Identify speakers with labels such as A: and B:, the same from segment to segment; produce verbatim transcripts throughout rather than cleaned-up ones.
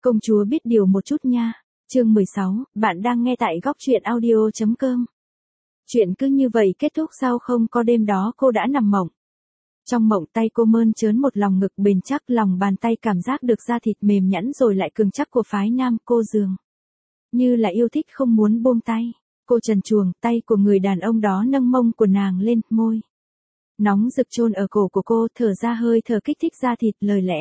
A: Công chúa biết điều một chút nha. Chương mười sáu, bạn đang nghe tại góc truyện audio chấm com. Chuyện cứ như vậy kết thúc sao không có đêm đó cô đã nằm mộng. Trong mộng tay cô mơn trớn một lòng ngực bền chắc, lòng bàn tay cảm giác được da thịt mềm nhẵn rồi lại cường chắc của phái nam, cô dường như là yêu thích không muốn buông tay. Cô trần truồng, tay của người đàn ông đó nâng mông của nàng lên, môi nóng rực chôn ở cổ của cô, thở ra hơi thở kích thích da thịt, lời lẽ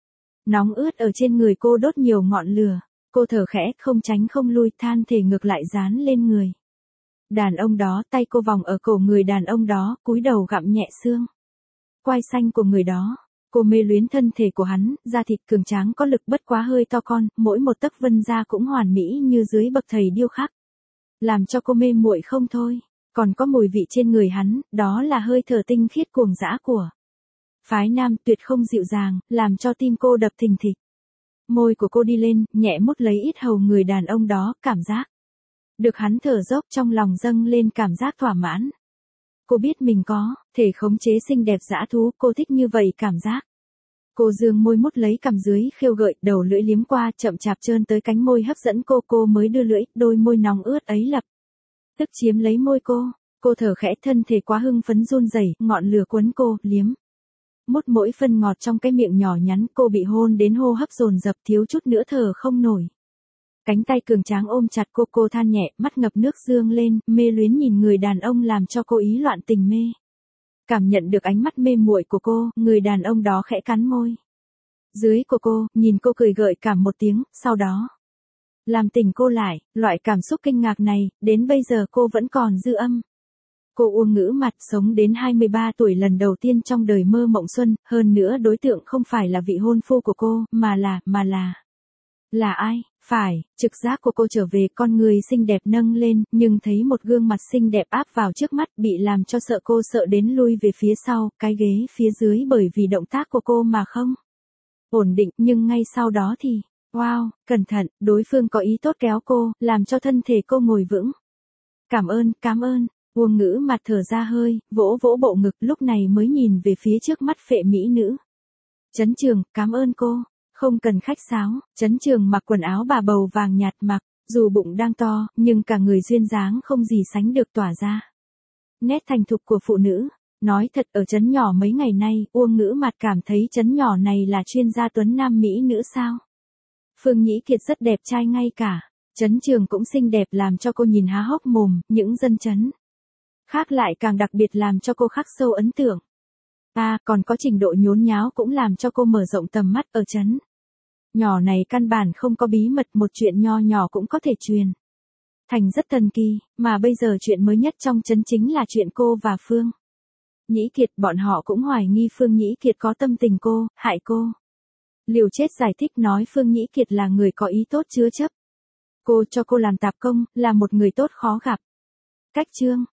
A: nóng ướt ở trên người cô đốt nhiều ngọn lửa. Cô thở khẽ, không tránh không lui, than thể ngược lại dán lên người đàn ông đó, tay cô vòng ở cổ người đàn ông đó, cúi đầu gặm nhẹ xương quai xanh của người đó. Cô mê luyến thân thể của hắn, da thịt cường tráng có lực bất quá hơi to con, mỗi một tấc vân da cũng hoàn mỹ như dưới bậc thầy điêu khắc, làm cho cô mê muội không thôi. Còn có mùi vị trên người hắn, đó là hơi thở tinh khiết cuồng dã của phái nam, tuyệt không dịu dàng, làm cho tim cô đập thình thịch. Môi của cô đi lên, nhẹ mút lấy ít hầu người đàn ông đó, cảm giác được hắn thở dốc, trong lòng dâng lên cảm giác thỏa mãn. Cô biết mình có thể khống chế xinh đẹp dã thú, cô thích như vậy cảm giác. Cô dương môi mút lấy cằm dưới, khêu gợi, đầu lưỡi liếm qua, chậm chạp trơn tới cánh môi hấp dẫn cô, cô mới đưa lưỡi, đôi môi nóng ướt ấy lập tức chiếm lấy môi cô. Cô thở khẽ, thân thể quá hưng phấn run rẩy, ngọn lửa cuốn cô, liếm mút mỗi phân ngọt trong cái miệng nhỏ nhắn, cô bị hôn đến hô hấp dồn dập, thiếu chút nữa thở không nổi. Cánh tay cường tráng ôm chặt cô, cô than nhẹ, mắt ngập nước dương lên, mê luyến nhìn người đàn ông làm cho cô ý loạn tình mê. Cảm nhận được ánh mắt mê muội của cô, người đàn ông đó khẽ cắn môi dưới của cô, nhìn cô cười gợi cảm một tiếng, sau đó làm tỉnh cô lại. Loại cảm xúc kinh ngạc này, đến bây giờ cô vẫn còn dư âm. Cô Uông Ngữ Mặt sống đến hai mươi ba tuổi, lần đầu tiên trong đời mơ mộng xuân, hơn nữa đối tượng không phải là vị hôn phu của cô, mà là, mà là... Là ai? Phải, trực giác của cô trở về, con người xinh đẹp nâng lên, nhưng thấy một gương mặt xinh đẹp áp vào trước mắt, bị làm cho sợ, cô sợ đến lui về phía sau, cái ghế phía dưới bởi vì động tác của cô mà không ổn định, nhưng ngay sau đó thì, wow, cẩn thận, đối phương có ý tốt kéo cô, làm cho thân thể cô ngồi vững. Cảm ơn, cảm ơn. Uông Ngữ Mặt thở ra hơi, vỗ vỗ bộ ngực, lúc này mới nhìn về phía trước mắt phệ mỹ nữ. Trấn Trường, cảm ơn cô. Không cần khách sáo. Trấn Trường mặc quần áo bà bầu vàng nhạt, mặc dù bụng đang to, nhưng cả người duyên dáng không gì sánh được, tỏa ra nét thành thục của phụ nữ. Nói thật, ở trấn nhỏ mấy ngày nay, Uông Ngữ Mặt cảm thấy trấn nhỏ này là chuyên gia tuấn nam mỹ nữ sao. Phương Nhĩ Kiệt rất đẹp trai, ngay cả Trấn Trường cũng xinh đẹp, làm cho cô nhìn há hốc mồm. Những dân trấn khác lại càng đặc biệt làm cho cô khắc sâu ấn tượng. À, còn có trình độ nhốn nháo cũng làm cho cô mở rộng tầm mắt. Ở trấn nhỏ này căn bản không có bí mật, một chuyện nho nhỏ cũng có thể truyền thành rất thần kỳ, mà bây giờ chuyện mới nhất trong trấn chính là chuyện cô và Phương Nhĩ Kiệt. Bọn họ cũng hoài nghi Phương Nhĩ Kiệt có tâm tình cô, hại cô. Liều chết giải thích, nói Phương Nhĩ Kiệt là người có ý tốt chứa chấp cô, cho cô làm tạp công, là một người tốt khó gặp. Cách chương